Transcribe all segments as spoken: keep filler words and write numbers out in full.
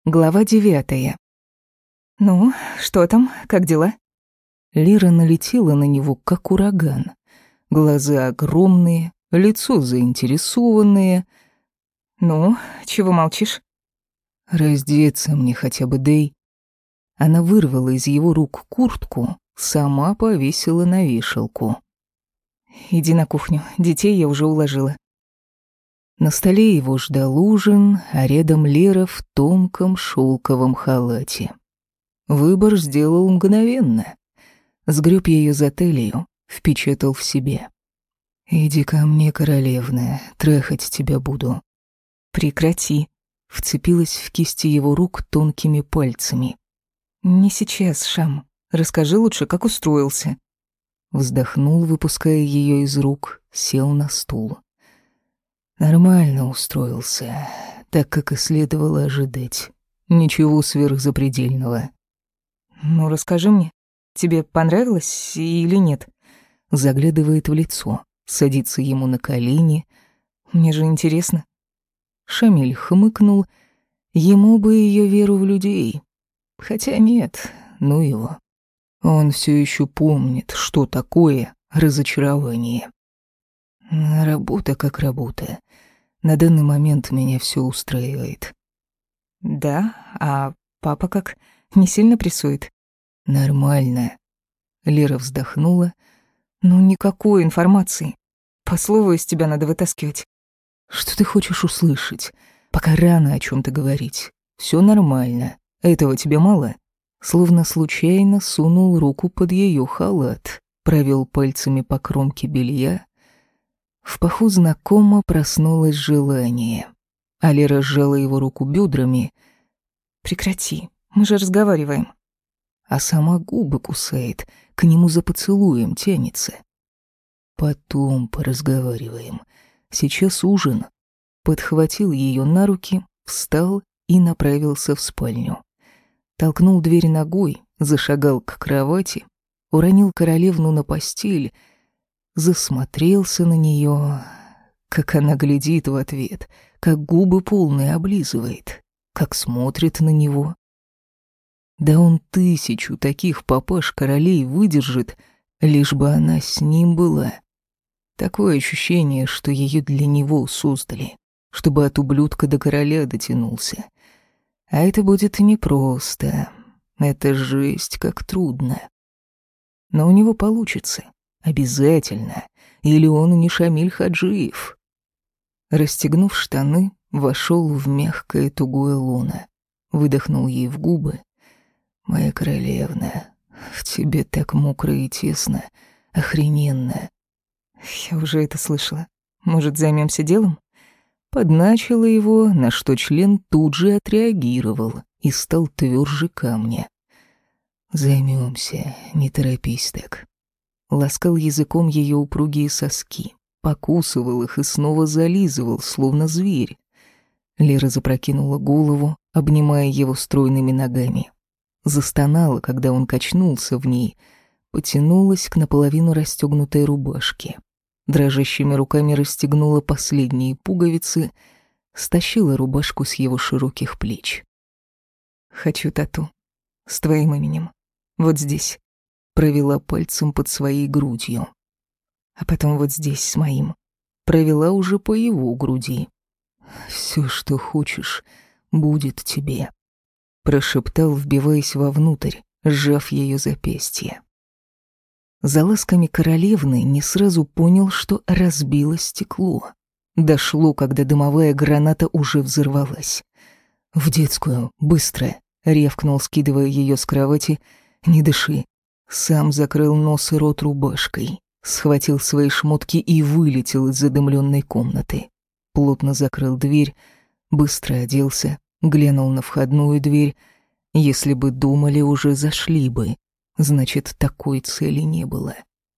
Глава девятая. «Ну, что там? Как дела?» Лера налетела на него, как ураган. Глаза огромные, лицо заинтересованное. «Ну, чего молчишь?» «Раздеться мне хотя бы дай». Она вырвала из его рук куртку, сама повесила на вешалку. «Иди на кухню, детей я уже уложила». На столе его ждал ужин, а рядом Лера в тонком шелковом халате. Выбор сделал мгновенно. Сгреб ее за талию, впечатал в себе. «Иди ко мне, королевна, трахать тебя буду». «Прекрати», — вцепилась в кисти его рук тонкими пальцами. «Не сейчас, Шам. Расскажи лучше, как устроился». Вздохнул, выпуская ее из рук, сел на стул. Нормально устроился, так как и следовало ожидать. Ничего сверхзапредельного. «Ну, расскажи мне, тебе понравилось или нет?» Заглядывает в лицо, садится ему на колени. «Мне же интересно». Шамиль хмыкнул. Ему бы ее веру в людей. Хотя нет, ну его. Он все еще помнит, что такое разочарование. Работа как работа. На данный момент меня все устраивает. «Да? А папа как? Не сильно прессует?» «Нормально». Лера вздохнула. «Ну, никакой информации. По слову из тебя надо вытаскивать». «Что ты хочешь услышать? Пока рано о чем то говорить. Все нормально. Этого тебе мало?» Словно случайно сунул руку под ее халат, провел пальцами по кромке белья. В паху знакомо проснулось желание. А Лера сжала его руку бедрами. «Прекрати, мы же разговариваем». А сама губы кусает, к нему за поцелуем тянется. «Потом поразговариваем. Сейчас ужин». Подхватил ее на руки, встал и направился в спальню. Толкнул дверь ногой, зашагал к кровати, уронил королевну на постель, засмотрелся на нее, как она глядит в ответ, как губы полные облизывает, как смотрит на него. Да он тысячу таких папаш-королей выдержит, лишь бы она с ним была. Такое ощущение, что ее для него создали, чтобы от ублюдка до короля дотянулся. А это будет непросто. Это жесть, как трудно. Но у него получится. Обязательно. Или он не Шамиль Хаджиев. Расстегнув штаны, вошел в мягкое тугое лоно. Выдохнул ей в губы. «Моя королевна, в тебе так мокро и тесно. Охрененно». «Я уже это слышала. Может, займемся делом?» Подначила его, на что член тут же отреагировал и стал тверже камня. «Займемся, не торопись так». Ласкал языком ее упругие соски, покусывал их и снова зализывал, словно зверь. Лера запрокинула голову, обнимая его стройными ногами. Застонала, когда он качнулся в ней, потянулась к наполовину расстегнутой рубашке. Дрожащими руками расстегнула последние пуговицы, стащила рубашку с его широких плеч. «Хочу тату. С твоим именем. Вот здесь». Провела пальцем под своей грудью. А потом вот здесь с моим. Провела уже по его груди. «Все, что хочешь, будет тебе», — прошептал, вбиваясь вовнутрь, сжав ее запястье. За ласками королевны не сразу понял, что разбило стекло. Дошло, когда дымовая граната уже взорвалась. «В детскую, быстро!» — рявкнул, скидывая ее с кровати. «Не дыши». Сам закрыл нос и рот рубашкой, схватил свои шмотки и вылетел из задымленной комнаты. Плотно закрыл дверь, быстро оделся, глянул на входную дверь. Если бы думали, уже зашли бы. Значит, такой цели не было.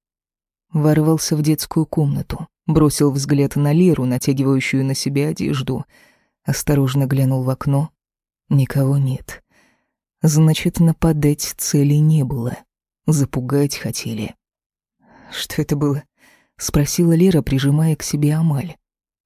Ворвался в детскую комнату, бросил взгляд на Леру, натягивающую на себя одежду. Осторожно глянул в окно. Никого нет. Значит, нападать цели не было. Запугать хотели. «Что это было?» — спросила Лера, прижимая к себе Амаль.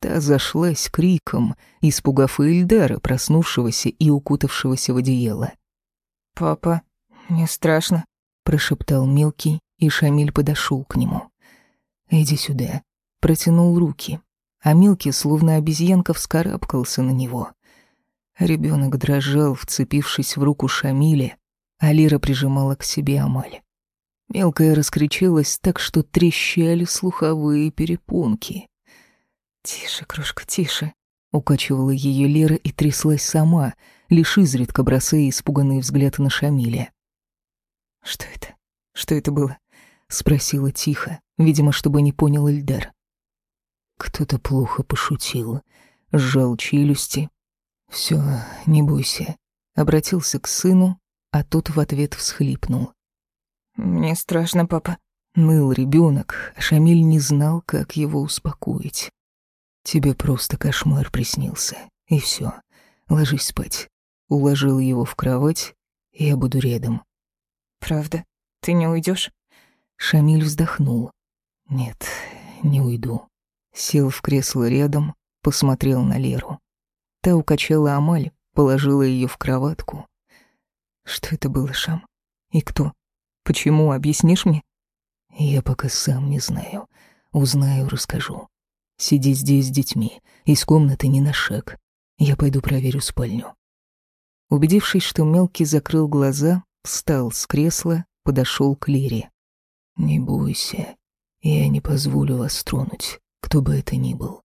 Та зашлась криком, испугав Эльдара, проснувшегося и укутавшегося в одеяло. «Папа, мне страшно», — прошептал мелкий, и Шамиль подошел к нему. «Иди сюда», — протянул руки, а мелкий, словно обезьянка, вскарабкался на него. Ребенок дрожал, вцепившись в руку Шамиля, а Лира прижимала к себе Амаль. Мелкая раскричалась так, что трещали слуховые перепонки. «Тише, крошка, тише», — укачивала ее Лера и тряслась сама, лишь изредка бросая испуганный взгляд на Шамиля. «Что это? Что это было?» — спросила тихо, видимо, чтобы не понял Эльдар. Кто-то плохо пошутил, сжал челюсти. «Всё, не бойся», — обратился к сыну, а тот в ответ всхлипнул. «Мне страшно, папа», — ныл ребенок, а Шамиль не знал, как его успокоить. «Тебе просто кошмар приснился, и всё. Ложись спать». Уложил его в кровать, и я буду рядом. «Правда? Ты не уйдёшь?» Шамиль вздохнул. «Нет, не уйду». Сел в кресло рядом, посмотрел на Леру. Та укачала Амаль, положила её в кроватку. «Что это было, Шам? И кто? Почему, объяснишь мне?» «Я пока сам не знаю. Узнаю, расскажу. Сиди здесь с детьми, из комнаты ни на шаг. Я пойду проверю спальню». Убедившись, что мелкий закрыл глаза, встал с кресла, подошел к Лере. «Не бойся, я не позволю вас тронуть, кто бы это ни был.